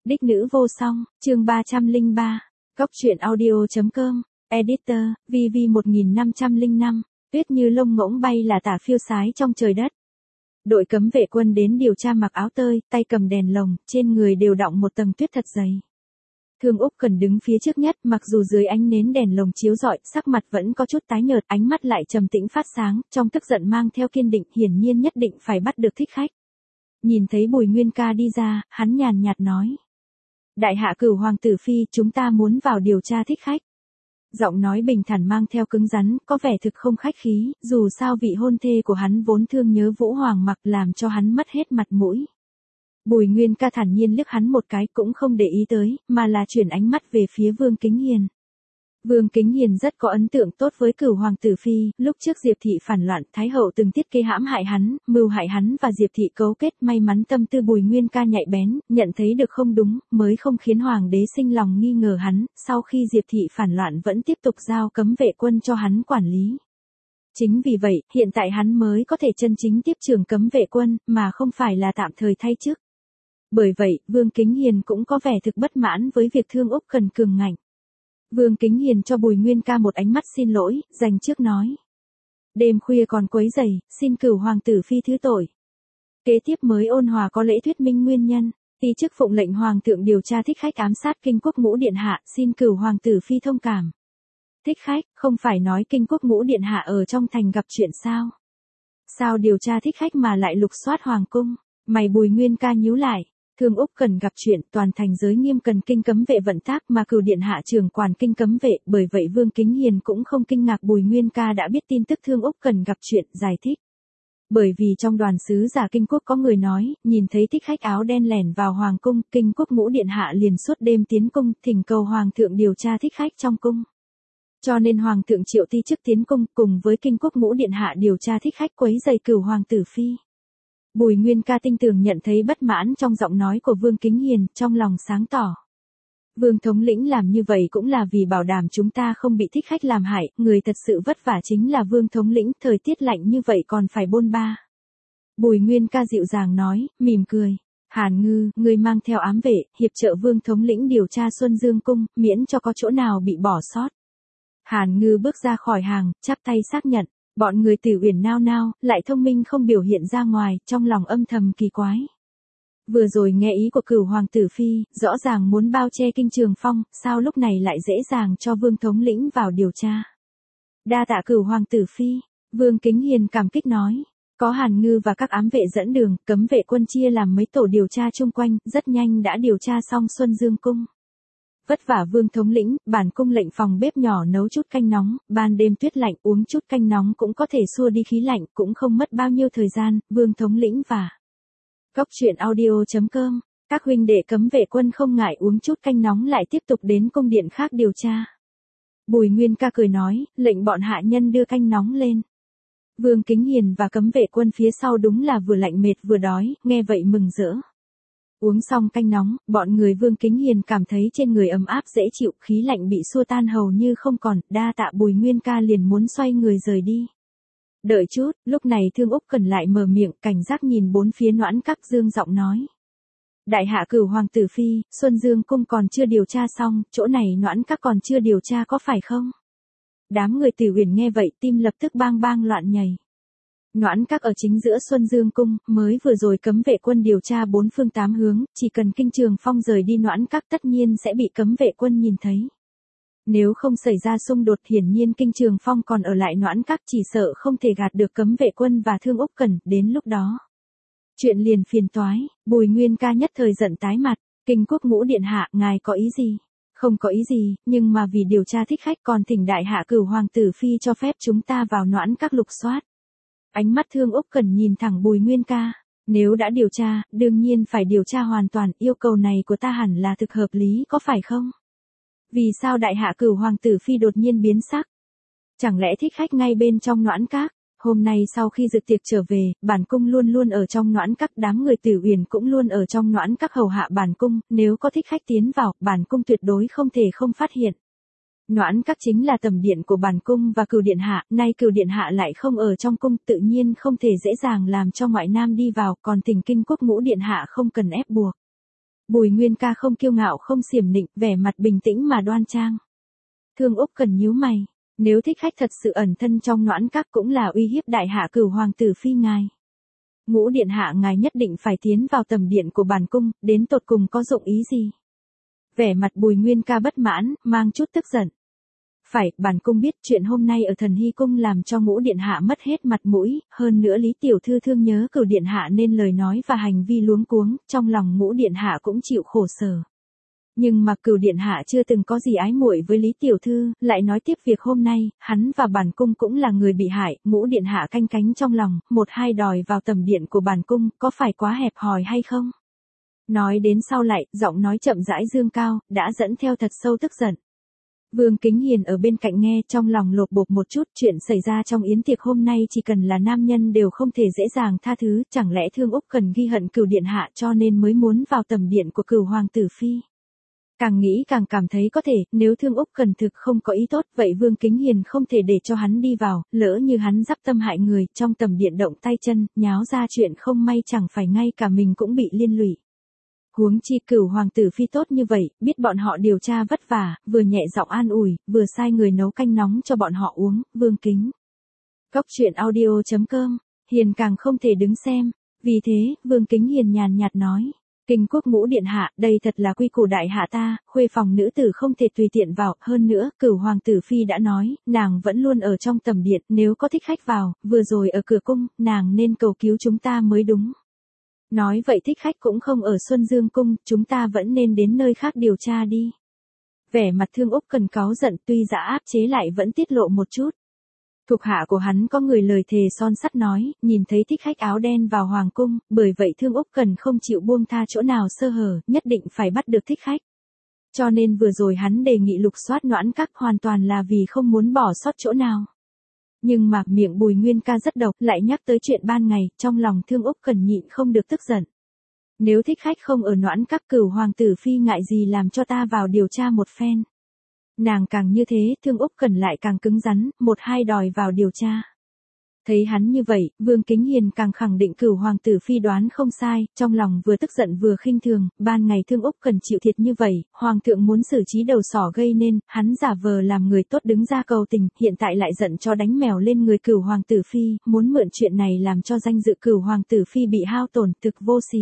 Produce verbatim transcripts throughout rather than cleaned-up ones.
Đích nữ vô song, chương ba trăm lẻ ba, Góc truyện audio.com, Editor, vê vê một nghìn năm trăm lẻ năm, tuyết như lông ngỗng bay là tả phiêu sái trong trời đất. Đội cấm vệ quân đến điều tra mặc áo tơi, tay cầm đèn lồng, trên người đều đọng một tầng tuyết thật dày. Thương Úc Cần đứng phía trước nhất, mặc dù dưới ánh nến đèn lồng chiếu rọi, sắc mặt vẫn có chút tái nhợt, ánh mắt lại trầm tĩnh phát sáng, trong tức giận mang theo kiên định, hiển nhiên nhất định phải bắt được thích khách. Nhìn thấy Bùi Nguyên Ca đi ra, hắn nhàn nhạt nói: "Đại hạ Cửu hoàng tử phi, chúng ta muốn vào điều tra thích khách." Giọng nói bình thản mang theo cứng rắn, có vẻ thực không khách khí, dù sao vị hôn thê của hắn vốn thương nhớ Vũ Hoàng Mặc làm cho hắn mất hết mặt mũi. Bùi Nguyên Ca thản nhiên liếc hắn một cái cũng không để ý tới, mà là chuyển ánh mắt về phía Vương Kính Hiền. Vương Kính Hiền rất có ấn tượng tốt với Cửu hoàng tử phi, lúc trước Diệp thị phản loạn, Thái hậu từng tiết kế hãm hại hắn, mưu hại hắn và Diệp thị cấu kết, may mắn tâm tư Bùi Nguyên Ca nhạy bén, nhận thấy được không đúng, mới không khiến hoàng đế sinh lòng nghi ngờ hắn, sau khi Diệp thị phản loạn vẫn tiếp tục giao cấm vệ quân cho hắn quản lý. Chính vì vậy, hiện tại hắn mới có thể chân chính tiếp trưởng cấm vệ quân, mà không phải là tạm thời thay chức. Bởi vậy, Vương Kính Hiền cũng có vẻ thực bất mãn với việc Thương Úc Cần cường ngạnh. Vương Kính Hiền cho Bùi Nguyên Ca một ánh mắt xin lỗi, dành trước nói: "Đêm khuya còn quấy rầy, xin Cửu hoàng tử phi thứ tội." Kế tiếp mới ôn hòa có lễ thuyết minh nguyên nhân, tí chức phụng lệnh hoàng thượng điều tra thích khách ám sát Kinh Quốc Ngũ điện hạ, xin Cửu hoàng tử phi thông cảm. Thích khách, không phải nói Kinh Quốc Ngũ điện hạ ở trong thành gặp chuyện sao? Sao điều tra thích khách mà lại lục soát hoàng cung? Mày Bùi Nguyên Ca nhíu lại. Thương Úc Cần gặp chuyện, toàn thành giới nghiêm cần kinh cấm vệ vận tác mà Cửu điện hạ trưởng quản kinh cấm vệ, bởi vậy Vương Kính Hiền cũng không kinh ngạc Bùi Nguyên Ca đã biết tin tức Thương Úc Cần gặp chuyện, giải thích. Bởi vì trong đoàn sứ giả Kinh Quốc có người nói, nhìn thấy thích khách áo đen lẻn vào hoàng cung, Kinh Quốc Ngũ điện hạ liền suốt đêm tiến cung, thỉnh cầu hoàng thượng điều tra thích khách trong cung. Cho nên hoàng thượng triệu ti chức tiến cung, cùng với Kinh Quốc Ngũ điện hạ điều tra thích khách quấy rầy Cửu hoàng tử phi. Bùi Nguyên Ca tinh tường nhận thấy bất mãn trong giọng nói của Vương Kính Hiền, trong lòng sáng tỏ. Vương thống lĩnh làm như vậy cũng là vì bảo đảm chúng ta không bị thích khách làm hại, người thật sự vất vả chính là Vương thống lĩnh, thời tiết lạnh như vậy còn phải bôn ba. Bùi Nguyên Ca dịu dàng nói, mỉm cười. Hàn Ngư, người mang theo ám vệ, hiệp trợ Vương thống lĩnh điều tra Xuân Dương cung, miễn cho có chỗ nào bị bỏ sót. Hàn Ngư bước ra khỏi hàng, chắp tay xác nhận. Bọn người Tử Uyển nao nao, lại thông minh không biểu hiện ra ngoài, trong lòng âm thầm kỳ quái. Vừa rồi nghe ý của Cửu hoàng tử phi, rõ ràng muốn bao che Kinh Trường Phong, sao lúc này lại dễ dàng cho Vương thống lĩnh vào điều tra. Đa tạ Cửu hoàng tử phi, Vương Kính Hiền cảm kích nói. Có Hàn Ngư và các ám vệ dẫn đường, cấm vệ quân chia làm mấy tổ điều tra chung quanh, rất nhanh đã điều tra xong Xuân Dương cung. Vất vả Vương thống lĩnh, bản cung lệnh phòng bếp nhỏ nấu chút canh nóng, ban đêm tuyết lạnh uống chút canh nóng cũng có thể xua đi khí lạnh, cũng không mất bao nhiêu thời gian, Vương thống lĩnh và Góc truyện audio.com, các huynh đệ cấm vệ quân không ngại uống chút canh nóng lại tiếp tục đến cung điện khác điều tra. Bùi Nguyên Ca cười nói, lệnh bọn hạ nhân đưa canh nóng lên. Vương Kính Hiền và cấm vệ quân phía sau đúng là vừa lạnh mệt vừa đói, nghe vậy mừng rỡ. Uống xong canh nóng, bọn người Vương Kính Hiền cảm thấy trên người ấm áp dễ chịu, khí lạnh bị xua tan hầu như không còn, đa tạ Bùi Nguyên Ca liền muốn xoay người rời đi. Đợi chút, lúc này Thương Úc Cần lại mở miệng, cảnh giác nhìn bốn phía Noãn Các, dương giọng nói. Đại hạ Cửu hoàng tử phi, Xuân Dương cung còn chưa điều tra xong, chỗ này Noãn Các còn chưa điều tra có phải không? Đám người Tử Uyển nghe vậy tim lập tức bang bang loạn nhảy. Noãn Các ở chính giữa Xuân Dương cung, mới vừa rồi cấm vệ quân điều tra bốn phương tám hướng, chỉ cần Kinh Trường Phong rời đi Noãn Các tất nhiên sẽ bị cấm vệ quân nhìn thấy. Nếu không xảy ra xung đột, hiển nhiên Kinh Trường Phong còn ở lại Noãn Các, chỉ sợ không thể gạt được cấm vệ quân và Thương Úc Cần, đến lúc đó. Chuyện liền phiền toái, Bùi Nguyên Ca nhất thời giận tái mặt, Kinh Quốc Ngũ điện hạ, ngài có ý gì? Không có ý gì, nhưng mà vì điều tra thích khách còn thỉnh đại hạ Cửu hoàng tử phi cho phép chúng ta vào Noãn Các lục soát. Ánh mắt Thương Úc Cần nhìn thẳng Bùi Nguyên Ca, nếu đã điều tra, đương nhiên phải điều tra hoàn toàn, yêu cầu này của ta hẳn là thực hợp lý có phải không? Vì sao đại hạ Cửu hoàng tử phi đột nhiên biến sắc? Chẳng lẽ thích khách ngay bên trong Noãn Các? Hôm nay sau khi dự tiệc trở về, bản cung luôn luôn ở trong Noãn Các, đám người Tử Uyển cũng luôn ở trong Noãn Các hầu hạ bản cung, nếu có thích khách tiến vào, bản cung tuyệt đối không thể không phát hiện. Noãn Các chính là tầm điện của bản cung và Cửu điện hạ, nay Cửu điện hạ lại không ở trong cung, tự nhiên không thể dễ dàng làm cho ngoại nam đi vào, còn thỉnh Kinh Quốc Ngũ điện hạ không cần ép buộc. Bùi Nguyên Ca không kiêu ngạo không xiểm nịnh, vẻ mặt bình tĩnh mà đoan trang. Thương Úc Cần nhíu mày, nếu thích khách thật sự ẩn thân trong Noãn Các cũng là uy hiếp đại hạ cửu hoàng tử phi ngài. Ngũ điện hạ ngài nhất định phải tiến vào tầm điện của bản cung, đến tột cùng có dụng ý gì? Vẻ mặt Bùi Nguyên Ca bất mãn, mang chút tức giận. Phải, bản cung biết chuyện hôm nay ở Thần Hy Cung làm cho Ngũ điện hạ mất hết mặt mũi, hơn nữa Lý tiểu thư thương nhớ Cửu điện hạ nên lời nói và hành vi luống cuống, trong lòng Ngũ điện hạ cũng chịu khổ sở. Nhưng mà Cửu điện hạ chưa từng có gì ái muội với Lý tiểu thư, lại nói tiếp việc hôm nay, hắn và bản cung cũng là người bị hại, Ngũ điện hạ canh cánh trong lòng, một hai đòi vào tầm điện của bản cung, có phải quá hẹp hòi hay không? Nói đến sau lại, giọng nói chậm rãi dương cao, đã dẫn theo thật sâu tức giận. Vương Kính Hiền ở bên cạnh nghe trong lòng lột bột một chút, chuyện xảy ra trong yến tiệc hôm nay chỉ cần là nam nhân đều không thể dễ dàng tha thứ, chẳng lẽ Thương Úc Cần ghi hận Cửu điện hạ cho nên mới muốn vào tầm điện của Cửu hoàng tử phi. Càng nghĩ càng cảm thấy có thể, nếu Thương Úc Cần thực không có ý tốt, vậy Vương Kính Hiền không thể để cho hắn đi vào, lỡ như hắn dắp tâm hại người, trong tầm điện động tay chân, nháo ra chuyện không may chẳng phải ngay cả mình cũng bị liên lụy. Huống chi Cửu hoàng tử phi tốt như vậy, biết bọn họ điều tra vất vả, vừa nhẹ giọng an ủi, vừa sai người nấu canh nóng cho bọn họ uống, Vương Kính. Cốc truyện audio chấm com, Hiền càng không thể đứng xem, vì thế, Vương Kính Hiền nhàn nhạt nói. Kinh quốc Ngũ điện hạ, đây thật là quy củ đại hạ ta, khuê phòng nữ tử không thể tùy tiện vào, hơn nữa, Cửu hoàng tử phi đã nói, nàng vẫn luôn ở trong tầm điện, nếu có thích khách vào, vừa rồi ở cửa cung, nàng nên cầu cứu chúng ta mới đúng. Nói vậy thích khách cũng không ở Xuân Dương cung, chúng ta vẫn nên đến nơi khác điều tra đi. Vẻ mặt Thương Úc Cần cáu giận, tuy đã áp chế lại vẫn tiết lộ một chút. Thuộc hạ của hắn có người lời thề son sắt nói, nhìn thấy thích khách áo đen vào hoàng cung, bởi vậy Thương Úc Cần không chịu buông tha chỗ nào sơ hở, nhất định phải bắt được thích khách. Cho nên vừa rồi hắn đề nghị lục soát Noãn Các hoàn toàn là vì không muốn bỏ sót chỗ nào. Nhưng mà miệng Bùi Nguyên Ca rất độc, lại nhắc tới chuyện ban ngày, trong lòng Thương Úc Cần nhịn không được tức giận. Nếu thích khách không ở Noãn Các, Cửu hoàng tử phi ngại gì làm cho ta vào điều tra một phen. Nàng càng như thế, Thương Úc Cần lại càng cứng rắn, một hai đòi vào điều tra. Thấy hắn như vậy, Vương Kính Hiền càng khẳng định Cửu hoàng tử phi đoán không sai, trong lòng vừa tức giận vừa khinh thường, ban ngày Thương Úc Cần chịu thiệt như vậy, hoàng thượng muốn xử trí đầu sỏ gây nên, hắn giả vờ làm người tốt đứng ra cầu tình, hiện tại lại giận cho đánh mèo lên người Cửu hoàng tử phi, muốn mượn chuyện này làm cho danh dự Cửu hoàng tử phi bị hao tổn, thực vô sỉ.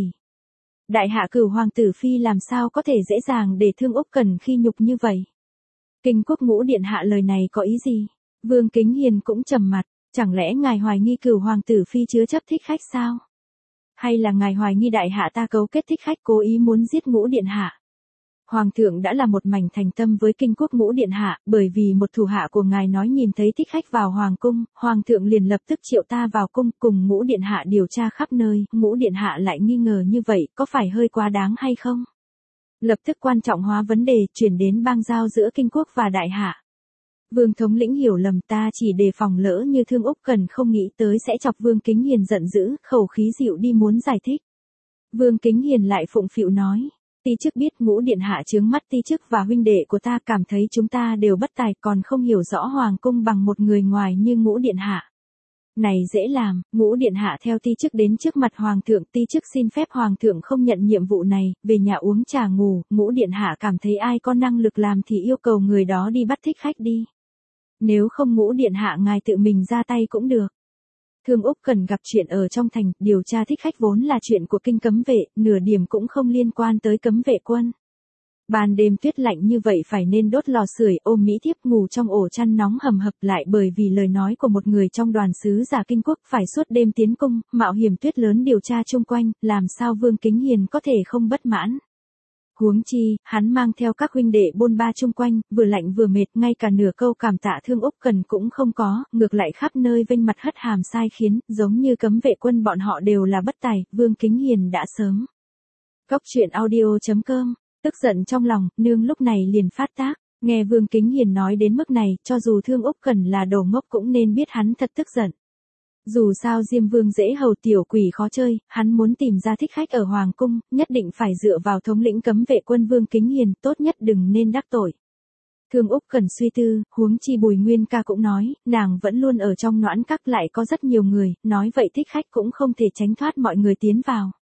Đại hạ Cửu hoàng tử phi làm sao có thể dễ dàng để Thương Úc Cần khi nhục như vậy? Kinh quốc Ngũ điện hạ lời này có ý gì? Vương Kính Hiền cũng trầm mặt. Chẳng lẽ ngài hoài nghi Cửu hoàng tử phi chứa chấp thích khách sao? Hay là ngài hoài nghi đại hạ ta cấu kết thích khách cố ý muốn giết Ngũ điện hạ? Hoàng thượng đã là một mảnh thành tâm với kinh quốc Ngũ điện hạ, bởi vì một thủ hạ của ngài nói nhìn thấy thích khách vào hoàng cung, hoàng thượng liền lập tức triệu ta vào cung cùng Ngũ điện hạ điều tra khắp nơi, Ngũ điện hạ lại nghi ngờ như vậy, có phải hơi quá đáng hay không? Lập tức quan trọng hóa vấn đề, chuyển đến bang giao giữa kinh quốc và đại hạ. Vương thống lĩnh hiểu lầm, ta chỉ đề phòng lỡ như Thương Úc Cần không nghĩ tới sẽ chọc Vương Kính Hiền giận dữ, khẩu khí dịu đi muốn giải thích. Vương Kính Hiền lại phụng phịu nói, ti chức biết Ngũ điện hạ chướng mắt ti chức và huynh đệ của ta, cảm thấy chúng ta đều bất tài, còn không hiểu rõ hoàng cung bằng một người ngoài như Ngũ điện hạ. Này dễ làm, Ngũ điện hạ theo ti chức đến trước mặt hoàng thượng, ti chức xin phép hoàng thượng không nhận nhiệm vụ này, về nhà uống trà ngủ, Ngũ điện hạ cảm thấy ai có năng lực làm thì yêu cầu người đó đi bắt thích khách đi. Nếu không Ngũ điện hạ ngài tự mình ra tay cũng được. Thương Úc Cần gặp chuyện ở trong thành, điều tra thích khách vốn là chuyện của kinh cấm vệ, nửa điểm cũng không liên quan tới cấm vệ quân. Ban đêm tuyết lạnh như vậy phải nên đốt lò sưởi, ôm mỹ thiếp ngủ trong ổ chăn nóng hầm hập, lại bởi vì lời nói của một người trong đoàn sứ giả kinh quốc phải suốt đêm tiến cung, mạo hiểm tuyết lớn điều tra chung quanh, làm sao Vương Kính Hiền có thể không bất mãn. Huống chi, hắn mang theo các huynh đệ bôn ba chung quanh, vừa lạnh vừa mệt, ngay cả nửa câu cảm tạ Thương Úc Cần cũng không có, ngược lại khắp nơi vênh mặt hất hàm sai khiến, giống như cấm vệ quân bọn họ đều là bất tài, Vương Kính Hiền đã sớm. Cốc truyện audio chấm com, tức giận trong lòng, nương lúc này liền phát tác, nghe Vương Kính Hiền nói đến mức này, cho dù Thương Úc Cần là đồ ngốc cũng nên biết hắn thật tức giận. Dù sao Diêm Vương dễ hầu tiểu quỷ khó chơi, hắn muốn tìm ra thích khách ở Hoàng Cung, nhất định phải dựa vào thống lĩnh cấm vệ quân Vương Kính Hiền, tốt nhất đừng nên đắc tội. Thương Úc Cần suy tư, huống chi Bùi Nguyên Ca cũng nói, nàng vẫn luôn ở trong Noãn Các lại có rất nhiều người, nói vậy thích khách cũng không thể tránh thoát mọi người tiến vào.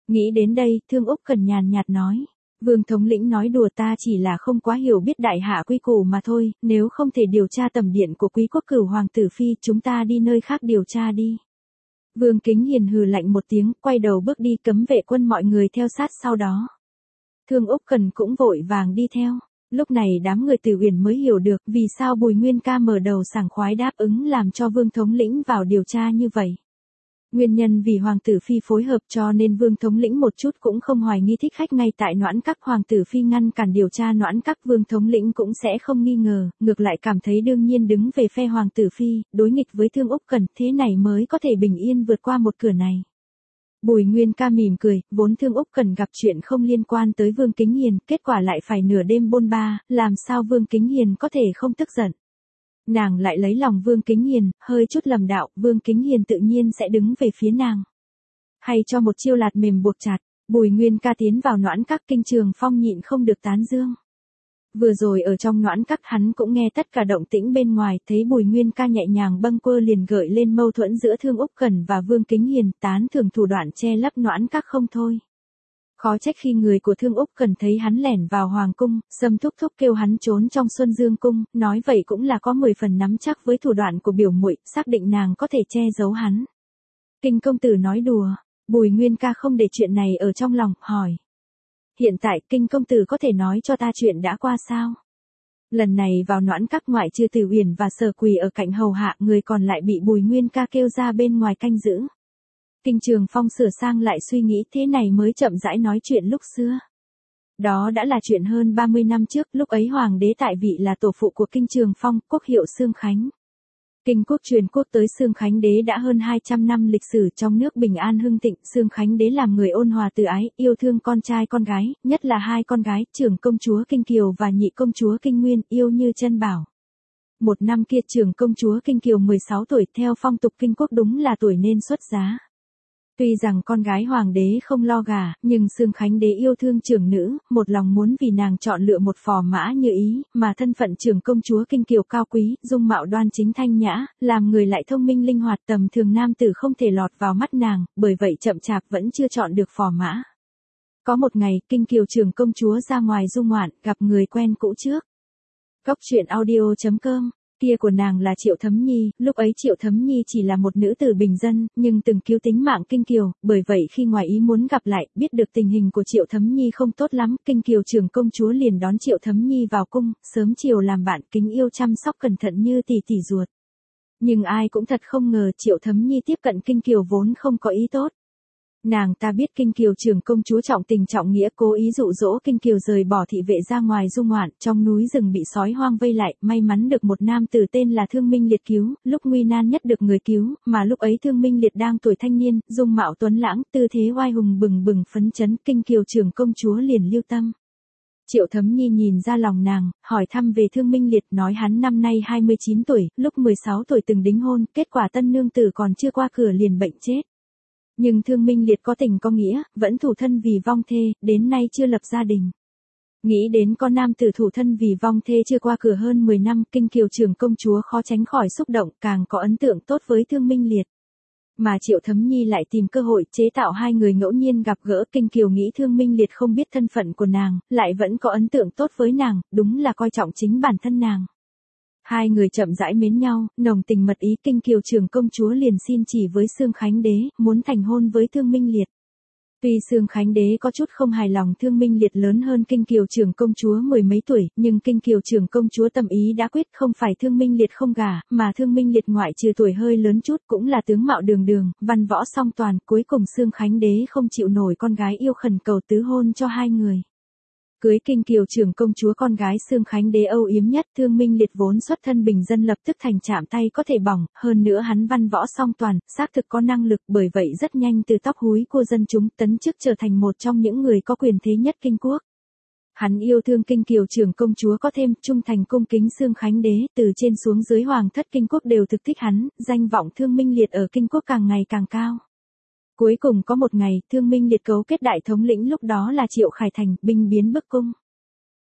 Nghĩ đến đây, Thương Úc Cần nhàn nhạt nói. Vương thống lĩnh nói đùa, ta chỉ là không quá hiểu biết đại hạ quy củ mà thôi, nếu không thể điều tra tầm điện của quý quốc cửu hoàng tử phi, chúng ta đi nơi khác điều tra đi. Vương Kính Hiền hừ lạnh một tiếng, quay đầu bước đi, cấm vệ quân mọi người theo sát sau đó. Thương Úc Cần cũng vội vàng đi theo. Lúc này đám người Tử Uyển mới hiểu được vì sao Bùi Nguyên Ca mở đầu sảng khoái đáp ứng làm cho Vương thống lĩnh vào điều tra như vậy. Nguyên nhân vì hoàng tử phi phối hợp cho nên Vương thống lĩnh một chút cũng không hoài nghi thích khách ngay tại Noãn Các. Hoàng tử phi ngăn cản điều tra Noãn Các, Vương thống lĩnh cũng sẽ không nghi ngờ, ngược lại cảm thấy đương nhiên đứng về phe hoàng tử phi, đối nghịch với Thương Úc Cần, thế này mới có thể bình yên vượt qua một cửa này. Bùi Nguyên Ca mỉm cười, vốn Thương Úc Cần gặp chuyện không liên quan tới Vương Kính Hiền, kết quả lại phải nửa đêm bôn ba, làm sao Vương Kính Hiền có thể không tức giận. Nàng lại lấy lòng Vương Kính Hiền, hơi chút lầm đạo, Vương Kính Hiền tự nhiên sẽ đứng về phía nàng. Hay cho một chiêu lạt mềm buộc chặt, Bùi Nguyên Ca tiến vào Noãn Các, Kinh Trường Phong nhịn không được tán dương. Vừa rồi ở trong Noãn Các hắn cũng nghe tất cả động tĩnh bên ngoài, thấy Bùi Nguyên Ca nhẹ nhàng bâng quơ liền gợi lên mâu thuẫn giữa Thương Úc Cần và Vương Kính Hiền, tán thưởng thủ đoạn che lấp Noãn Các không thôi. Khó trách khi người của Thương Úc Cần thấy hắn lẻn vào hoàng cung, Sâm thúc thúc kêu hắn trốn trong Xuân Dương cung, nói vậy cũng là có mười phần nắm chắc với thủ đoạn của biểu muội, xác định nàng có thể che giấu hắn. Kinh công tử nói đùa, Bùi Nguyên Ca không để chuyện này ở trong lòng, hỏi. Hiện tại Kinh công tử có thể nói cho ta chuyện đã qua sao? Lần này vào Noãn Các ngoại trừ Tử Uyển và Sở Quỳ ở cạnh hầu hạ, người còn lại bị Bùi Nguyên Ca kêu ra bên ngoài canh giữ. Kinh Trường Phong sửa sang lại suy nghĩ, thế này mới chậm rãi nói chuyện lúc xưa. Đó đã là chuyện hơn ba mươi năm trước, lúc ấy hoàng đế tại vị là tổ phụ của Kinh Trường Phong, quốc hiệu Xương Khánh. Kinh quốc truyền quốc tới Xương Khánh đế đã hơn hai trăm năm lịch sử, trong nước bình an hưng thịnh, Xương Khánh đế làm người ôn hòa từ ái, yêu thương con trai con gái, nhất là hai con gái, trưởng công chúa Kinh Kiều và nhị công chúa Kinh Nguyên, yêu như chân bảo. Một năm kia trưởng công chúa Kinh Kiều mười sáu tuổi, theo phong tục Kinh quốc đúng là tuổi nên xuất giá. Tuy rằng con gái hoàng đế không lo gả, nhưng Xương Khánh đế yêu thương trưởng nữ, một lòng muốn vì nàng chọn lựa một phò mã như ý, mà thân phận trưởng công chúa Kinh Kiều cao quý, dung mạo đoan chính thanh nhã, làm người lại thông minh linh hoạt, tầm thường nam tử không thể lọt vào mắt nàng, bởi vậy chậm chạp vẫn chưa chọn được phò mã. Có một ngày, Kinh Kiều trưởng công chúa ra ngoài du ngoạn, gặp người quen cũ trước. Góc truyện audio chấm com. Kia của nàng là Triệu Thấm Nhi, lúc ấy Triệu Thấm Nhi chỉ là một nữ tử bình dân, nhưng từng cứu tính mạng Kinh Kiều, bởi vậy khi ngoài ý muốn gặp lại, biết được tình hình của Triệu Thấm Nhi không tốt lắm, Kinh Kiều trưởng công chúa liền đón Triệu Thấm Nhi vào cung, sớm chiều làm bạn, kính yêu chăm sóc cẩn thận như tỷ tỷ ruột. Nhưng ai cũng thật không ngờ Triệu Thấm Nhi tiếp cận Kinh Kiều vốn không có ý tốt. Nàng ta biết Kinh Kiều trưởng công chúa trọng tình trọng nghĩa, cố ý dụ dỗ Kinh Kiều rời bỏ thị vệ ra ngoài du ngoạn, trong núi rừng bị sói hoang vây lại, may mắn được một nam tử tên là Thương Minh Liệt cứu, lúc nguy nan nhất được người cứu, mà lúc ấy Thương Minh Liệt đang tuổi thanh niên, dung mạo tuấn lãng, tư thế oai hùng bừng bừng phấn chấn, Kinh Kiều trưởng công chúa liền lưu tâm. Triệu Thấm Nhi nhìn ra lòng nàng, hỏi thăm về Thương Minh Liệt, nói hắn năm nay hai mươi chín tuổi, lúc mười sáu tuổi từng đính hôn, kết quả tân nương tử còn chưa qua cửa liền bệnh chết. Nhưng Thương Minh Liệt có tình có nghĩa, vẫn thủ thân vì vong thê, đến nay chưa lập gia đình. Nghĩ đến con nam tử thủ thân vì vong thê chưa qua cửa hơn mười năm, Kinh Kiều trưởng công chúa khó tránh khỏi xúc động, càng có ấn tượng tốt với Thương Minh Liệt. Mà Triệu Thấm Nhi lại tìm cơ hội chế tạo hai người ngẫu nhiên gặp gỡ, Kinh Kiều nghĩ Thương Minh Liệt không biết thân phận của nàng, lại vẫn có ấn tượng tốt với nàng, đúng là coi trọng chính bản thân nàng. Hai người chậm rãi mến nhau, nồng tình mật ý, Kinh Kiều trưởng công chúa liền xin chỉ với Xương Khánh đế, muốn thành hôn với Thương Minh Liệt. Tuy Xương Khánh đế có chút không hài lòng Thương Minh Liệt lớn hơn Kinh Kiều trưởng công chúa mười mấy tuổi, nhưng Kinh Kiều trưởng công chúa tâm ý đã quyết, không phải Thương Minh Liệt không gả, mà Thương Minh Liệt ngoại trừ tuổi hơi lớn chút cũng là tướng mạo đường đường, văn võ song toàn, cuối cùng Xương Khánh đế không chịu nổi con gái yêu khẩn cầu tứ hôn cho hai người. Cưới Kinh Kiều trưởng công chúa con gái Xương Khánh đế âu yếm nhất, Thương Minh Liệt vốn xuất thân bình dân lập tức thành chạm tay có thể bỏng, hơn nữa hắn văn võ song toàn, xác thực có năng lực, bởi vậy rất nhanh từ tóc húi của dân chúng tấn chức trở thành một trong những người có quyền thế nhất Kinh quốc. Hắn yêu thương Kinh Kiều trưởng công chúa có thêm, trung thành cung kính Xương Khánh đế, từ trên xuống dưới hoàng thất Kinh quốc đều thực thích hắn, danh vọng Thương Minh Liệt ở Kinh quốc càng ngày càng cao. Cuối cùng có một ngày, Thương Minh Liệt cấu kết đại thống lĩnh lúc đó là Triệu Khải Thành, binh biến bức cung.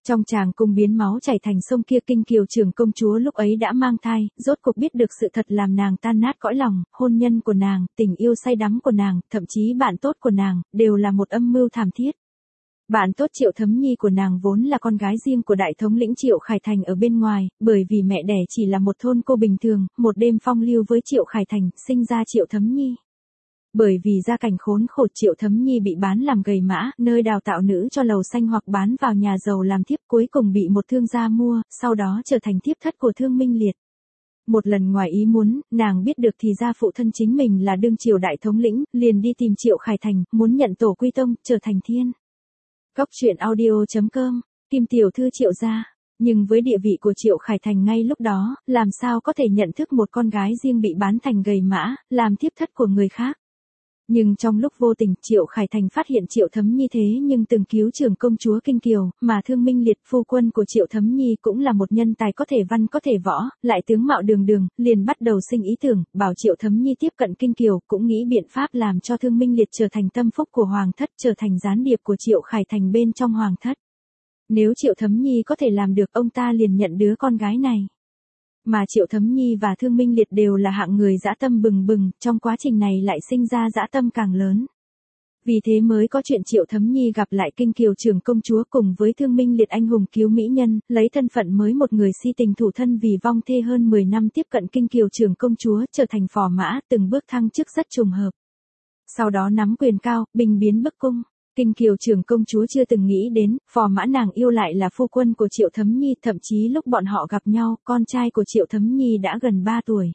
Trong tràng cung biến máu chảy thành sông kia, Kinh Kiều trưởng công chúa lúc ấy đã mang thai, rốt cuộc biết được sự thật làm nàng tan nát cõi lòng, hôn nhân của nàng, tình yêu say đắm của nàng, thậm chí bạn tốt của nàng, đều là một âm mưu thảm thiết. Bạn tốt Triệu Thấm Nhi của nàng vốn là con gái riêng của đại thống lĩnh Triệu Khải Thành ở bên ngoài, bởi vì mẹ đẻ chỉ là một thôn cô bình thường, một đêm phong lưu với Triệu Khải Thành, sinh ra Triệu Thấm Nhi. Bởi vì gia cảnh khốn khổ, Triệu Thấm Nhi bị bán làm gầy mã, nơi đào tạo nữ cho lầu xanh hoặc bán vào nhà giàu làm thiếp, cuối cùng bị một thương gia mua, sau đó trở thành thiếp thất của Thương Minh Liệt. Một lần ngoài ý muốn, nàng biết được thì ra phụ thân chính mình là đương triều đại thống lĩnh, liền đi tìm Triệu Khải Thành, muốn nhận tổ quy tông, trở thành thiên. Góc truyện audio chấm com, Kim tiểu thư Triệu gia. Nhưng với địa vị của Triệu Khải Thành ngay lúc đó, làm sao có thể nhận thức một con gái riêng bị bán thành gầy mã, làm thiếp thất của người khác. Nhưng trong lúc vô tình, Triệu Khải Thành phát hiện Triệu Thấm Nhi thế nhưng từng cứu trưởng công chúa Kinh Kiều, mà Thương Minh Liệt phu quân của Triệu Thấm Nhi cũng là một nhân tài có thể văn có thể võ, lại tướng mạo đường đường, liền bắt đầu sinh ý tưởng, bảo Triệu Thấm Nhi tiếp cận Kinh Kiều, cũng nghĩ biện pháp làm cho Thương Minh Liệt trở thành tâm phúc của Hoàng thất, trở thành gián điệp của Triệu Khải Thành bên trong Hoàng thất. Nếu Triệu Thấm Nhi có thể làm được, ông ta liền nhận đứa con gái này. Mà Triệu Thấm Nhi và Thương Minh Liệt đều là hạng người dã tâm bừng bừng, trong quá trình này lại sinh ra dã tâm càng lớn. Vì thế mới có chuyện Triệu Thấm Nhi gặp lại Kinh Kiều trưởng công chúa cùng với Thương Minh Liệt anh hùng cứu mỹ nhân, lấy thân phận mới một người si tình thủ thân vì vong thê hơn mười năm tiếp cận Kinh Kiều trưởng công chúa, trở thành phò mã, từng bước thăng chức rất trùng hợp. Sau đó nắm quyền cao, bình biến bức cung. Kinh Kiều trưởng công chúa chưa từng nghĩ đến, phò mã nàng yêu lại là phu quân của Triệu Thấm Nhi, thậm chí lúc bọn họ gặp nhau, con trai của Triệu Thấm Nhi đã gần ba tuổi.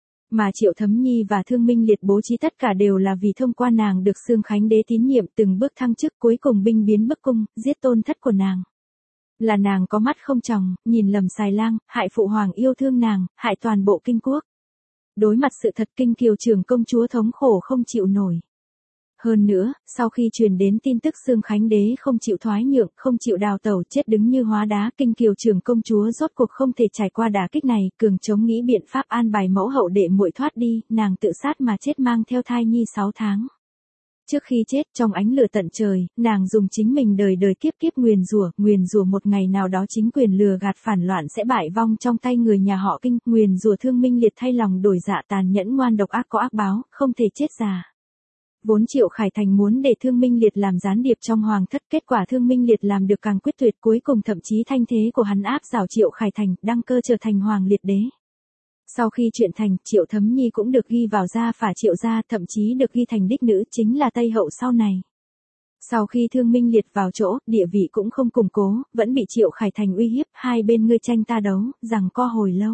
Mà Triệu Thấm Nhi và Thương Minh Liệt bố trí tất cả đều là vì thông qua nàng được Xương Khánh Đế tín nhiệm, từng bước thăng chức, cuối cùng binh biến bức cung, giết tôn thất của nàng. Là nàng có mắt không tròng, nhìn lầm xài lang, hại phụ hoàng yêu thương nàng, hại toàn bộ kinh quốc. Đối mặt sự thật, Kinh Kiều trưởng công chúa thống khổ không chịu nổi. Hơn nữa, sau khi truyền đến tin tức Xương Khánh Đế không chịu thoái nhượng, không chịu đào tẩu, chết đứng như hóa đá, Kinh Kiều trưởng công chúa rốt cuộc không thể trải qua đả kích này, cường chống nghĩ biện pháp an bài mẫu hậu để muội thoát đi, nàng tự sát mà chết mang theo thai nhi sáu tháng. Trước khi chết, trong ánh lửa tận trời, nàng dùng chính mình đời đời kiếp kiếp nguyền rủa, nguyền rủa một ngày nào đó chính quyền lừa gạt phản loạn sẽ bại vong trong tay người nhà họ Kinh, nguyền rủa Thương Minh Liệt thay lòng đổi dạ tàn nhẫn ngoan độc ác có ác báo, không thể chết già. Vốn Triệu Khải Thành muốn để Thương Minh Liệt làm gián điệp trong Hoàng thất, kết quả Thương Minh Liệt làm được càng quyết tuyệt, cuối cùng thậm chí thanh thế của hắn áp đảo Triệu Khải Thành, đăng cơ trở thành Hoàng Liệt Đế. Sau khi chuyện thành, Triệu Thấm Nhi cũng được ghi vào gia phả Triệu gia, thậm chí được ghi thành đích nữ, chính là Tây Hậu sau này. Sau khi Thương Minh Liệt vào chỗ, địa vị cũng không củng cố, vẫn bị Triệu Khải Thành uy hiếp, hai bên ngươi tranh ta đấu, rằng co hồi lâu.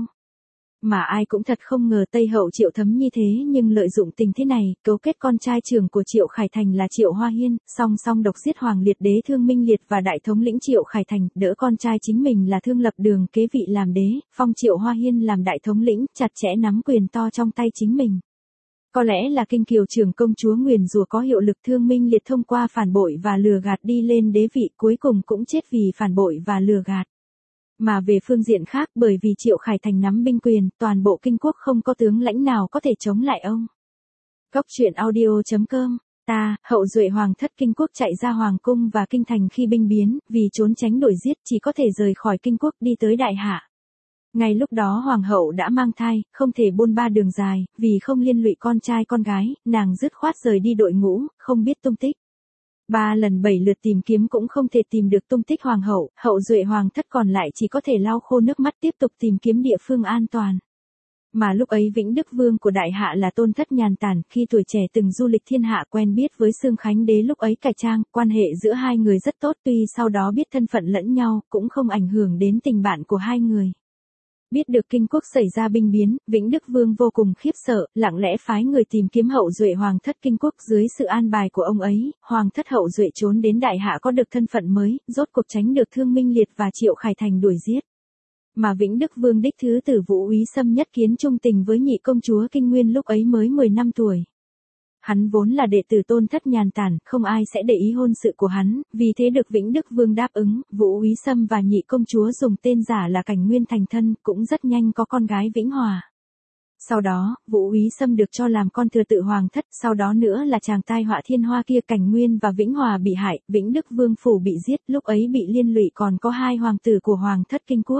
Mà ai cũng thật không ngờ Tây Hậu Triệu Thấm Nhi thế nhưng lợi dụng tình thế này, cấu kết con trai trưởng của Triệu Khải Thành là Triệu Hoa Hiên, song song độc giết Hoàng Liệt Đế Thương Minh Liệt và đại thống lĩnh Triệu Khải Thành, đỡ con trai chính mình là Thương Lập Đường kế vị làm đế, phong Triệu Hoa Hiên làm đại thống lĩnh, chặt chẽ nắm quyền to trong tay chính mình. Có lẽ là Kinh Kiều trưởng công chúa nguyền rủa có hiệu lực, Thương Minh Liệt thông qua phản bội và lừa gạt đi lên đế vị, cuối cùng cũng chết vì phản bội và lừa gạt. Mà về phương diện khác, bởi vì Triệu Khải Thành nắm binh quyền, toàn bộ kinh quốc không có tướng lãnh nào có thể chống lại ông. Góc truyện audio chấm com, ta, hậu duệ hoàng thất kinh quốc chạy ra hoàng cung và kinh thành khi binh biến, vì trốn tránh đuổi giết chỉ có thể rời khỏi kinh quốc đi tới đại hạ. Ngay lúc đó hoàng hậu đã mang thai, không thể buôn ba đường dài, vì không liên lụy con trai con gái, nàng dứt khoát rời đi đội ngũ, không biết tung tích. Ba lần bảy lượt tìm kiếm cũng không thể tìm được tung tích hoàng hậu, hậu duệ hoàng thất còn lại chỉ có thể lau khô nước mắt tiếp tục tìm kiếm địa phương an toàn. Mà lúc ấy Vĩnh Đức Vương của đại hạ là Tôn Thất Nhàn Tản, khi tuổi trẻ từng du lịch thiên hạ quen biết với Xương Khánh Đế lúc ấy cải trang, quan hệ giữa hai người rất tốt, tuy sau đó biết thân phận lẫn nhau, cũng không ảnh hưởng đến tình bạn của hai người. Biết được kinh quốc xảy ra binh biến, Vĩnh Đức Vương vô cùng khiếp sợ, lặng lẽ phái người tìm kiếm hậu duệ hoàng thất kinh quốc, dưới sự an bài của ông ấy, hoàng thất hậu duệ trốn đến đại hạ có được thân phận mới, rốt cuộc tránh được Thương Minh Liệt và Triệu Khải Thành đuổi giết. Mà Vĩnh Đức Vương đích thứ tử Vũ Úy Sâm nhất kiến trung tình với nhị công chúa Kinh Nguyên lúc ấy mới mười năm tuổi. Hắn vốn là đệ tử Tôn Thất Nhàn Tản, không ai sẽ để ý hôn sự của hắn, vì thế được Vĩnh Đức Vương đáp ứng, Vũ Úy Sâm và nhị công chúa dùng tên giả là Cảnh Nguyên thành thân, cũng rất nhanh có con gái Vĩnh Hòa. Sau đó, Vũ Úy Sâm được cho làm con thừa tự hoàng thất, sau đó nữa là chàng tai họa thiên hoa kia Cảnh Nguyên và Vĩnh Hòa bị hại, Vĩnh Đức Vương Phủ bị giết, lúc ấy bị liên lụy còn có hai hoàng tử của hoàng thất Kinh Quốc.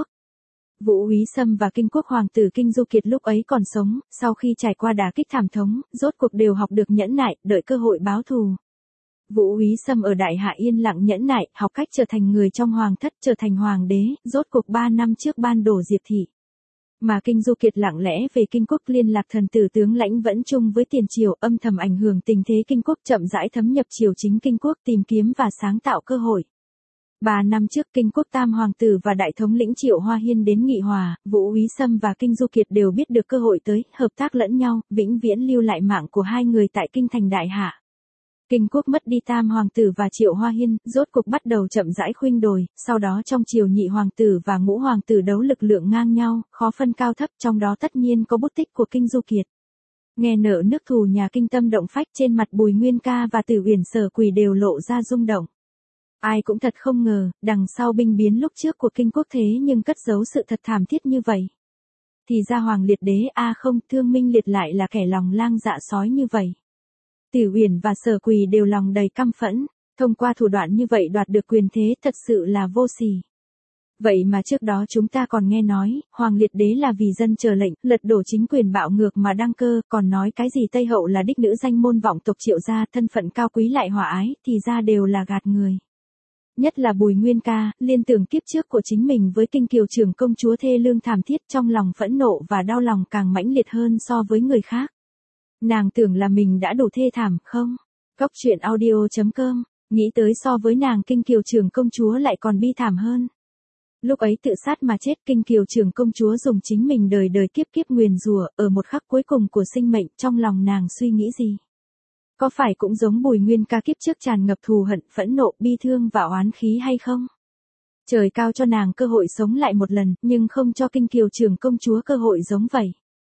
Vũ Úy Sâm và Kinh Quốc hoàng tử Kinh Du Kiệt lúc ấy còn sống, sau khi trải qua đả kích thảm thống, rốt cuộc đều học được nhẫn nại, đợi cơ hội báo thù. Vũ Úy Sâm ở Đại Hạ yên lặng nhẫn nại, học cách trở thành người trong hoàng thất, trở thành hoàng đế, rốt cuộc ba năm trước ban đổ Diệp thị. Mà Kinh Du Kiệt lặng lẽ về Kinh Quốc liên lạc thần tử tướng lãnh vẫn chung với tiền triều, âm thầm ảnh hưởng tình thế Kinh Quốc, chậm rãi thấm nhập triều chính Kinh Quốc, tìm kiếm và sáng tạo cơ hội. Ba năm trước Kinh Quốc tam hoàng tử và đại thống lĩnh Triệu Hoa Hiên đến nghị hòa, Vũ Úy Sâm và Kinh Du Kiệt đều biết được cơ hội tới, hợp tác lẫn nhau, vĩnh viễn lưu lại mạng của hai người tại Kinh thành Đại Hạ. Kinh Quốc mất đi tam hoàng tử và Triệu Hoa Hiên, rốt cuộc bắt đầu chậm rãi khuynh đồi, sau đó trong triều nhị hoàng tử và ngũ hoàng tử đấu lực lượng ngang nhau, khó phân cao thấp, trong đó tất nhiên có bút tích của Kinh Du Kiệt. Nghe nợ nước thù nhà Kinh tâm động phách, trên mặt Bùi Nguyên Ca và Tử Uyển Sở Quỳ đều lộ ra rung động. Ai cũng thật không ngờ, đằng sau binh biến lúc trước của Kinh Quốc thế nhưng cất giấu sự thật thảm thiết như vậy. Thì ra Hoàng Liệt Đế a à không, Thương Minh Liệt lại là kẻ lòng lang dạ sói như vậy. Tử Uyển và Sở Quỳ đều lòng đầy căm phẫn, thông qua thủ đoạn như vậy đoạt được quyền thế thật sự là vô sỉ. Vậy mà trước đó chúng ta còn nghe nói, Hoàng Liệt Đế là vì dân chờ lệnh, lật đổ chính quyền bạo ngược mà đăng cơ, còn nói cái gì Tây Hậu là đích nữ danh môn vọng tộc Triệu gia, thân phận cao quý lại hòa ái, thì ra đều là gạt người. Nhất là Bùi Nguyên Ca, liên tưởng kiếp trước của chính mình với Kinh Kiều trưởng công chúa thê lương thảm thiết, trong lòng phẫn nộ và đau lòng càng mãnh liệt hơn so với người khác. Nàng tưởng là mình đã đủ thê thảm, không? Góc truyện audio chấm com, nghĩ tới so với nàng Kinh Kiều trưởng công chúa lại còn bi thảm hơn. Lúc ấy tự sát mà chết, Kinh Kiều trưởng công chúa dùng chính mình đời đời kiếp kiếp nguyền rủa, ở một khắc cuối cùng của sinh mệnh, trong lòng nàng suy nghĩ gì? Có phải cũng giống Bùi Nguyên Ca kiếp trước tràn ngập thù hận, phẫn nộ, bi thương và oán khí hay không? Trời cao cho nàng cơ hội sống lại một lần, nhưng không cho Kinh Kiều trưởng công chúa cơ hội giống vậy.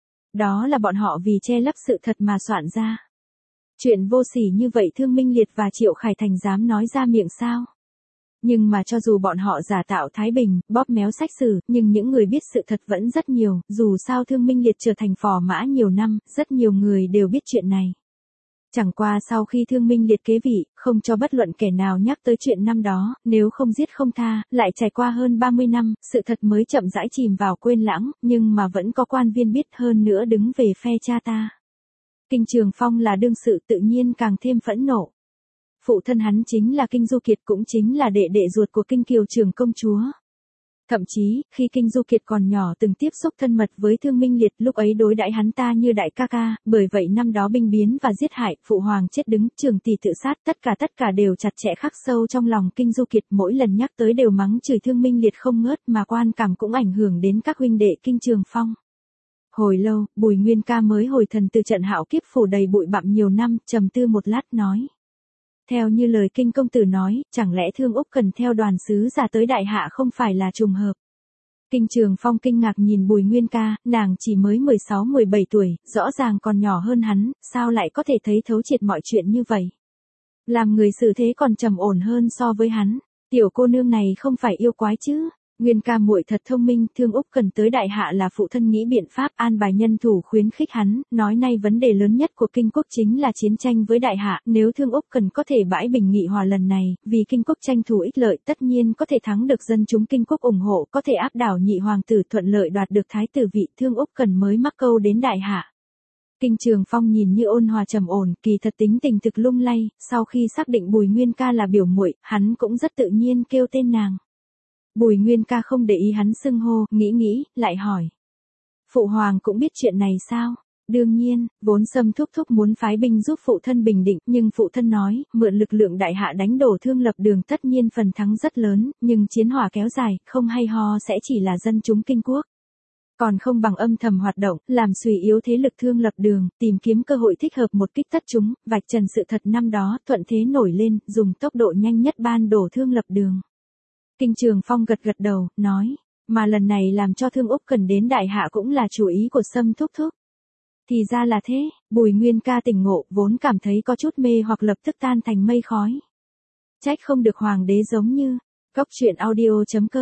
Đó là bọn họ vì che lấp sự thật mà soạn ra. Chuyện vô sỉ như vậy Thương Minh Liệt và Triệu Khải Thành dám nói ra miệng sao? Nhưng mà cho dù bọn họ giả tạo thái bình, bóp méo sách sử, nhưng những người biết sự thật vẫn rất nhiều, dù sao Thương Minh Liệt trở thành phò mã nhiều năm, rất nhiều người đều biết chuyện này. Chẳng qua sau khi Thương Minh Liệt kế vị, không cho bất luận kẻ nào nhắc tới chuyện năm đó, nếu không giết không tha, lại trải qua hơn ba mươi năm, sự thật mới chậm rãi chìm vào quên lãng, nhưng mà vẫn có quan viên biết hơn nữa đứng về phe cha ta. Kinh Trường Phong là đương sự tự nhiên càng thêm phẫn nộ. Phụ thân hắn chính là Kinh Du Kiệt, cũng chính là đệ đệ ruột của Kinh Kiều trưởng công chúa. Thậm chí, khi Kinh Du Kiệt còn nhỏ từng tiếp xúc thân mật với Thương Minh Liệt, lúc ấy đối đãi hắn ta như đại ca ca, bởi vậy năm đó binh biến và giết hại, phụ hoàng chết đứng, trường tỷ tự sát, tất cả tất cả đều chặt chẽ khắc sâu trong lòng Kinh Du Kiệt, mỗi lần nhắc tới đều mắng chửi Thương Minh Liệt không ngớt, mà quan cảm cũng ảnh hưởng đến các huynh đệ Kinh Trường Phong. Hồi lâu, Bùi Nguyên Ca mới hồi thần từ trận hạo kiếp phủ đầy bụi bặm nhiều năm, trầm tư một lát nói. Theo như lời Kinh công tử nói, chẳng lẽ Thương Úc cần theo đoàn sứ giả tới Đại Hạ không phải là trùng hợp? Kinh Trường Phong kinh ngạc nhìn Bùi Nguyên Ca, nàng chỉ mới mười sáu mười bảy tuổi, rõ ràng còn nhỏ hơn hắn, sao lại có thể thấy thấu triệt mọi chuyện như vậy? Làm người xử thế còn trầm ổn hơn so với hắn, tiểu cô nương này không phải yêu quái chứ? Nguyên Ca muội thật thông minh, Thương Úc cần tới Đại Hạ là phụ thân nghĩ biện pháp an bài nhân thủ khuyến khích hắn, nói nay vấn đề lớn nhất của Kinh Quốc chính là chiến tranh với Đại Hạ, nếu Thương Úc cần có thể bãi bình nghị hòa lần này, vì Kinh Quốc tranh thủ ích lợi tất nhiên có thể thắng được dân chúng Kinh Quốc ủng hộ, có thể áp đảo nhị hoàng tử thuận lợi đoạt được thái tử vị, Thương Úc cần mới mắc câu đến Đại Hạ. Kinh Trường Phong nhìn như ôn hòa trầm ổn, kỳ thật tính tình thực lung lay, sau khi xác định Bùi Nguyên Ca là biểu muội, hắn cũng rất tự nhiên kêu tên nàng. Bùi Nguyên Ca không để ý hắn xưng hô, nghĩ nghĩ, lại hỏi. Phụ hoàng cũng biết chuyện này sao? Đương nhiên, vốn Sâm thúc thúc muốn phái binh giúp phụ thân bình định, nhưng phụ thân nói, mượn lực lượng Đại Hạ đánh đổ Thương Lập Đường tất nhiên phần thắng rất lớn, nhưng chiến hỏa kéo dài, không hay ho sẽ chỉ là dân chúng Kinh Quốc. Còn không bằng âm thầm hoạt động, làm suy yếu thế lực Thương Lập Đường, tìm kiếm cơ hội thích hợp một kích tất chúng, vạch trần sự thật năm đó, thuận thế nổi lên, dùng tốc độ nhanh nhất ban đổ Thương Lập Đường. Kinh Trường Phong gật gật đầu, nói, mà lần này làm cho Thương Úc cần đến Đại Hạ cũng là chủ ý của Sâm thúc thúc. Thì ra là thế, Bùi Nguyên Ca tỉnh ngộ, vốn cảm thấy có chút mê hoặc lập tức tan thành mây khói. Trách không được hoàng đế giống như, góc truyện audio chấm com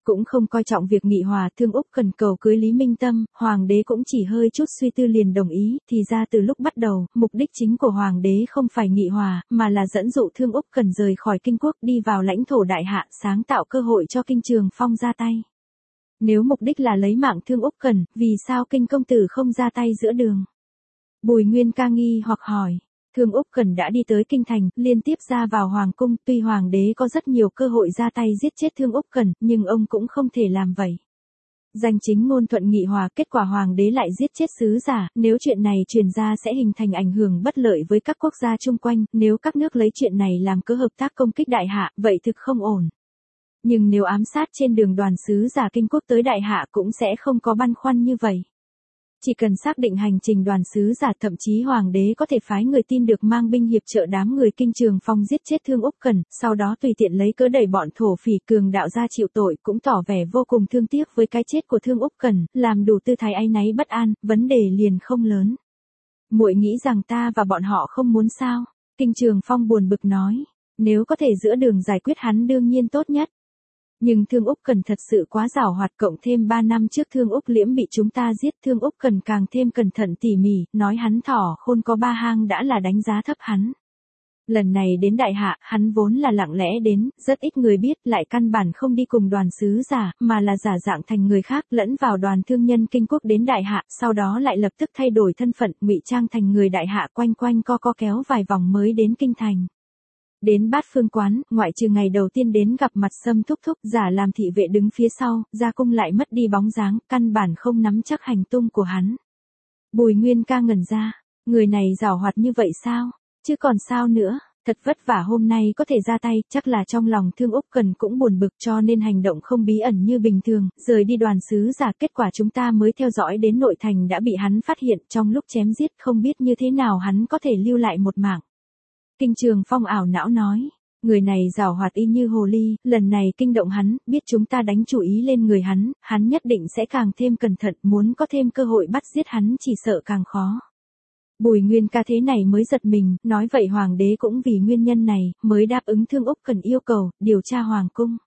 cũng không coi trọng việc nghị hòa. Thương Úc Cần cầu cưới Lý Minh Tâm, hoàng đế cũng chỉ hơi chút suy tư liền đồng ý. Thì ra từ lúc bắt đầu, mục đích chính của hoàng đế không phải nghị hòa, mà là dẫn dụ Thương Úc Cần rời khỏi kinh quốc đi vào lãnh thổ đại hạ, sáng tạo cơ hội cho Kinh Trường Phong ra tay. Nếu mục đích là lấy mạng Thương Úc Cần, vì sao Kinh công tử không ra tay giữa đường? Bùi Nguyên ca nghi hoặc hỏi. Thương Úc Cần đã đi tới kinh thành, liên tiếp ra vào hoàng cung, tuy hoàng đế có rất nhiều cơ hội ra tay giết chết Thương Úc Cần, nhưng ông cũng không thể làm vậy. Danh chính ngôn thuận nghị hòa, kết quả hoàng đế lại giết chết sứ giả, nếu chuyện này truyền ra sẽ hình thành ảnh hưởng bất lợi với các quốc gia chung quanh, nếu các nước lấy chuyện này làm cớ hợp tác công kích đại hạ, vậy thực không ổn. Nhưng nếu ám sát trên đường đoàn sứ giả kinh quốc tới đại hạ cũng sẽ không có băn khoăn như vậy. Chỉ cần xác định hành trình đoàn sứ giả, thậm chí hoàng đế có thể phái người tin được mang binh hiệp trợ đám người Kinh Trường Phong giết chết Thương Úc Cần, sau đó tùy tiện lấy cớ đẩy bọn thổ phỉ cường đạo ra chịu tội, cũng tỏ vẻ vô cùng thương tiếc với cái chết của Thương Úc Cần, làm đủ tư thái áy náy bất an, vấn đề liền không lớn. Muội nghĩ rằng ta và bọn họ không muốn sao? Kinh Trường Phong buồn bực nói, nếu có thể giữa đường giải quyết hắn đương nhiên tốt nhất. Nhưng Thương Úc Cần thật sự quá giàu hoạt, cộng thêm ba năm trước Thương Úc Liễm bị chúng ta giết, Thương Úc Cần càng thêm cẩn thận tỉ mỉ, nói hắn thỏ khôn có ba hang đã là đánh giá thấp hắn. Lần này đến đại hạ, hắn vốn là lặng lẽ đến, rất ít người biết, lại căn bản không đi cùng đoàn sứ giả, mà là giả dạng thành người khác, lẫn vào đoàn thương nhân kinh quốc đến đại hạ, sau đó lại lập tức thay đổi thân phận, ngụy trang thành người đại hạ, quanh quanh co co kéo vài vòng mới đến kinh thành. Đến Bát Phương quán, ngoại trừ ngày đầu tiên đến gặp mặt Sâm thúc thúc, giả làm thị vệ đứng phía sau, ra cung lại mất đi bóng dáng, căn bản không nắm chắc hành tung của hắn. Bùi Nguyên ca ngẩn ra, người này giàu hoạt như vậy sao? Chứ còn sao nữa, thật vất vả hôm nay có thể ra tay, chắc là trong lòng Thương Úc Cần cũng buồn bực, cho nên hành động không bí ẩn như bình thường, rời đi đoàn sứ giả, kết quả chúng ta mới theo dõi đến nội thành đã bị hắn phát hiện, trong lúc chém giết không biết như thế nào hắn có thể lưu lại một mạng. Kinh Trường Phong ảo não nói, người này giàu hoạt y như hồ ly, lần này kinh động hắn, biết chúng ta đánh chủ ý lên người hắn, hắn nhất định sẽ càng thêm cẩn thận, muốn có thêm cơ hội bắt giết hắn chỉ sợ càng khó. Bùi Nguyên ca thế này mới giật mình, nói vậy hoàng đế cũng vì nguyên nhân này, mới đáp ứng Thương Úc Cần yêu cầu, điều tra hoàng cung.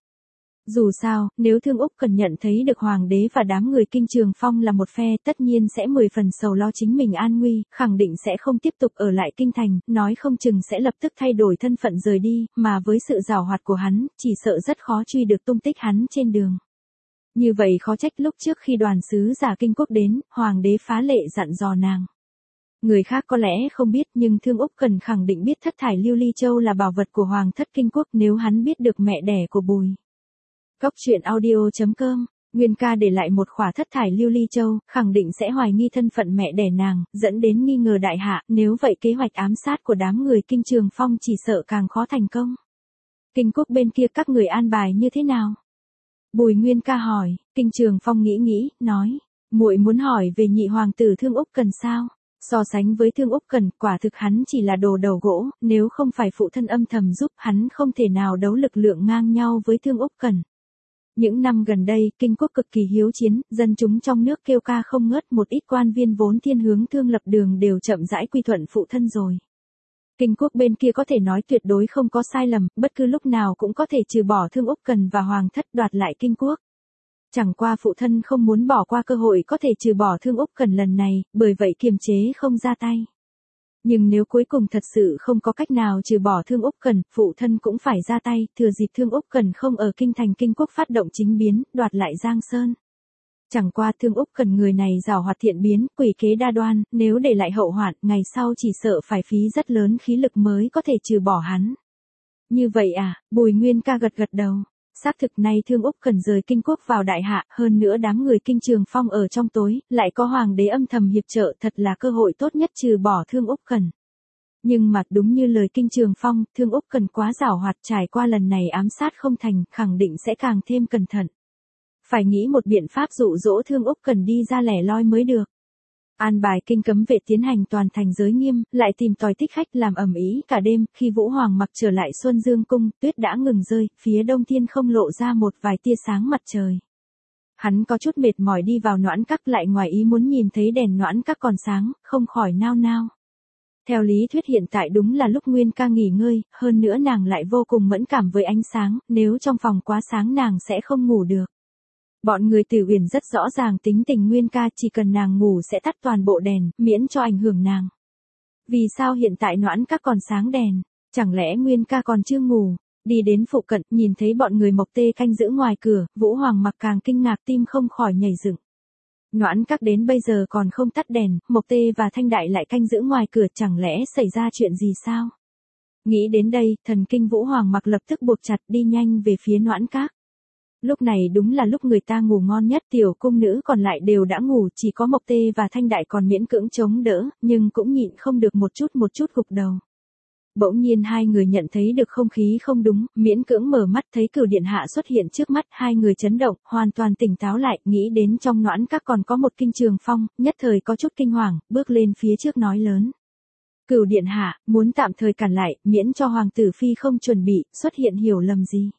Dù sao, nếu Thương Úc Cần nhận thấy được hoàng đế và đám người Kinh Trường Phong là một phe, tất nhiên sẽ mười phần sầu lo chính mình an nguy, khẳng định sẽ không tiếp tục ở lại kinh thành, nói không chừng sẽ lập tức thay đổi thân phận rời đi, mà với sự giàu hoạt của hắn, chỉ sợ rất khó truy được tung tích hắn trên đường. Như vậy khó trách lúc trước khi đoàn sứ giả kinh quốc đến, hoàng đế phá lệ dặn dò nàng. Người khác có lẽ không biết, nhưng Thương Úc Cần khẳng định biết thất thải lưu ly châu là bảo vật của hoàng thất kinh quốc, nếu hắn biết được mẹ đẻ của Bùi. Góc truyện audio chấm com, Nguyên ca để lại một khỏa thất thải lưu ly châu, khẳng định sẽ hoài nghi thân phận mẹ đẻ nàng, dẫn đến nghi ngờ đại hạ, nếu vậy kế hoạch ám sát của đám người Kinh Trường Phong chỉ sợ càng khó thành công. Kinh quốc bên kia các người an bài như thế nào? Bùi Nguyên ca hỏi. Kinh Trường Phong nghĩ nghĩ, nói, muội muốn hỏi về nhị hoàng tử Thương Úc Cần sao? So sánh với Thương Úc Cần, quả thực hắn chỉ là đồ đầu gỗ, nếu không phải phụ thân âm thầm giúp hắn không thể nào đấu lực lượng ngang nhau với Thương Úc Cần. Những năm gần đây, kinh quốc cực kỳ hiếu chiến, dân chúng trong nước kêu ca không ngớt, một ít quan viên vốn thiên hướng thương lập đường đều chậm rãi quy thuận phụ thân rồi. Kinh quốc bên kia có thể nói tuyệt đối không có sai lầm, bất cứ lúc nào cũng có thể trừ bỏ Thương Úc Cần và hoàng thất đoạt lại kinh quốc. Chẳng qua phụ thân không muốn bỏ qua cơ hội có thể trừ bỏ Thương Úc Cần lần này, bởi vậy kiềm chế không ra tay. Nhưng nếu cuối cùng thật sự không có cách nào trừ bỏ Thương Úc Cần, phụ thân cũng phải ra tay, thừa dịp Thương Úc Cần không ở kinh thành kinh quốc phát động chính biến, đoạt lại Giang Sơn. Chẳng qua Thương Úc Cần người này giàu hoạt thiện biến, quỷ kế đa đoan, nếu để lại hậu hoạn, ngày sau chỉ sợ phải phí rất lớn khí lực mới có thể trừ bỏ hắn. Như vậy à, Bùi Nguyên ca gật gật đầu. Xác thực nay Thương Úc Cần rời kinh quốc vào đại hạ, hơn nữa đám người Kinh Trường Phong ở trong tối, lại có hoàng đế âm thầm hiệp trợ, thật là cơ hội tốt nhất trừ bỏ Thương Úc Cần. Nhưng mà đúng như lời Kinh Trường Phong, Thương Úc Cần quá giảo hoạt, trải qua lần này ám sát không thành, khẳng định sẽ càng thêm cẩn thận. Phải nghĩ một biện pháp dụ dỗ Thương Úc Cần đi ra lẻ loi mới được. An bài kinh cấm vệ tiến hành toàn thành giới nghiêm, lại tìm tòi thích khách làm ầm ĩ cả đêm, khi Vũ Hoàng mặc trở lại Xuân Dương cung, tuyết đã ngừng rơi, phía đông thiên không lộ ra một vài tia sáng mặt trời. Hắn có chút mệt mỏi đi vào noãn các, lại ngoài ý muốn nhìn thấy đèn noãn các còn sáng, không khỏi nao nao. Theo lý thuyết hiện tại đúng là lúc Nguyên ca nghỉ ngơi, hơn nữa nàng lại vô cùng mẫn cảm với ánh sáng, nếu trong phòng quá sáng nàng sẽ không ngủ được. Bọn người Tử Uyển rất rõ ràng tính tình Nguyên ca, chỉ cần nàng ngủ sẽ tắt toàn bộ đèn, miễn cho ảnh hưởng nàng. Vì sao hiện tại Noãn Các còn sáng đèn? Chẳng lẽ Nguyên ca còn chưa ngủ? Đi đến phụ cận, nhìn thấy bọn người Mộc Tê canh giữ ngoài cửa, Vũ Hoàng Mặc càng kinh ngạc, tim không khỏi nhảy dựng. Noãn Các đến bây giờ còn không tắt đèn, Mộc Tê và Thanh Đại lại canh giữ ngoài cửa, chẳng lẽ xảy ra chuyện gì sao? Nghĩ đến đây, thần kinh Vũ Hoàng Mặc lập tức buộc chặt, đi nhanh về phía Noãn Các. Lúc này đúng là lúc người ta ngủ ngon nhất, tiểu cung nữ còn lại đều đã ngủ, chỉ có Mộc Tê và Thanh Đại còn miễn cưỡng chống đỡ, nhưng cũng nhịn không được một chút một chút gục đầu. Bỗng nhiên hai người nhận thấy được không khí không đúng, miễn cưỡng mở mắt thấy Cửu Điện Hạ xuất hiện trước mắt, hai người chấn động, hoàn toàn tỉnh táo lại, nghĩ đến trong Noãn Các còn có một Kinh Trường Phong, nhất thời có chút kinh hoàng, bước lên phía trước nói lớn. Cửu Điện Hạ, muốn tạm thời cản lại, miễn cho Hoàng tử Phi không chuẩn bị, xuất hiện hiểu lầm gì.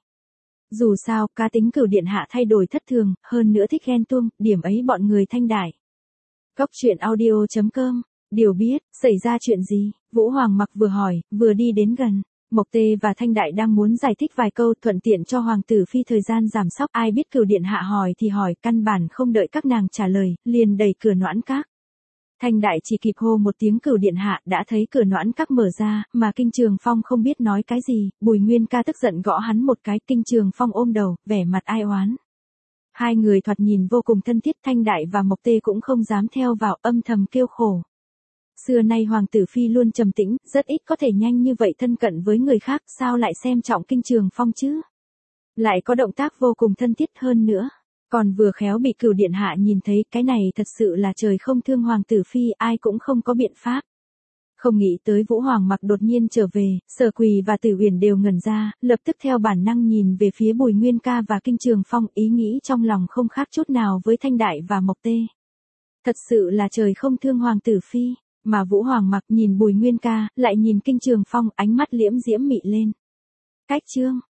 Dù sao, cá tính Cửu Điện Hạ thay đổi thất thường, hơn nữa thích ghen tuông, điểm ấy bọn người Thanh Đại. Góc truyện audio chấm com. Điều biết, xảy ra chuyện gì? Vũ Hoàng Mặc vừa hỏi, vừa đi đến gần. Mộc Tê và Thanh Đại đang muốn giải thích vài câu, thuận tiện cho Hoàng tử Phi thời gian giảm sóc. Ai biết Cửu Điện Hạ hỏi thì hỏi, căn bản không đợi các nàng trả lời, liền đẩy cửa Noãn Các. Thanh Đại chỉ kịp hô một tiếng Cửu Điện Hạ, đã thấy cửa Noãn Các mở ra, mà Kinh Trường Phong không biết nói cái gì, Bùi Nguyên ca tức giận gõ hắn một cái, Kinh Trường Phong ôm đầu, vẻ mặt ai oán. Hai người thoạt nhìn vô cùng thân thiết, Thanh Đại và Mộc Tê cũng không dám theo vào, âm thầm kêu khổ. Xưa nay Hoàng tử Phi luôn trầm tĩnh, rất ít có thể nhanh như vậy thân cận với người khác, sao lại xem trọng Kinh Trường Phong chứ? Lại có động tác vô cùng thân thiết hơn nữa. Còn vừa khéo bị Cửu Điện Hạ nhìn thấy, cái này thật sự là trời không thương Hoàng tử Phi, ai cũng không có biện pháp. Không nghĩ tới Vũ Hoàng Mặc đột nhiên trở về, Sở Quỳ và Tử Uyển đều ngẩn ra, lập tức theo bản năng nhìn về phía Bùi Nguyên ca và Kinh Trường Phong, ý nghĩ trong lòng không khác chút nào với Thanh Đại và Mộc Tê. Thật sự là trời không thương Hoàng tử Phi, mà Vũ Hoàng Mặc nhìn Bùi Nguyên ca, lại nhìn Kinh Trường Phong, ánh mắt liễm diễm mị lên. Cách chương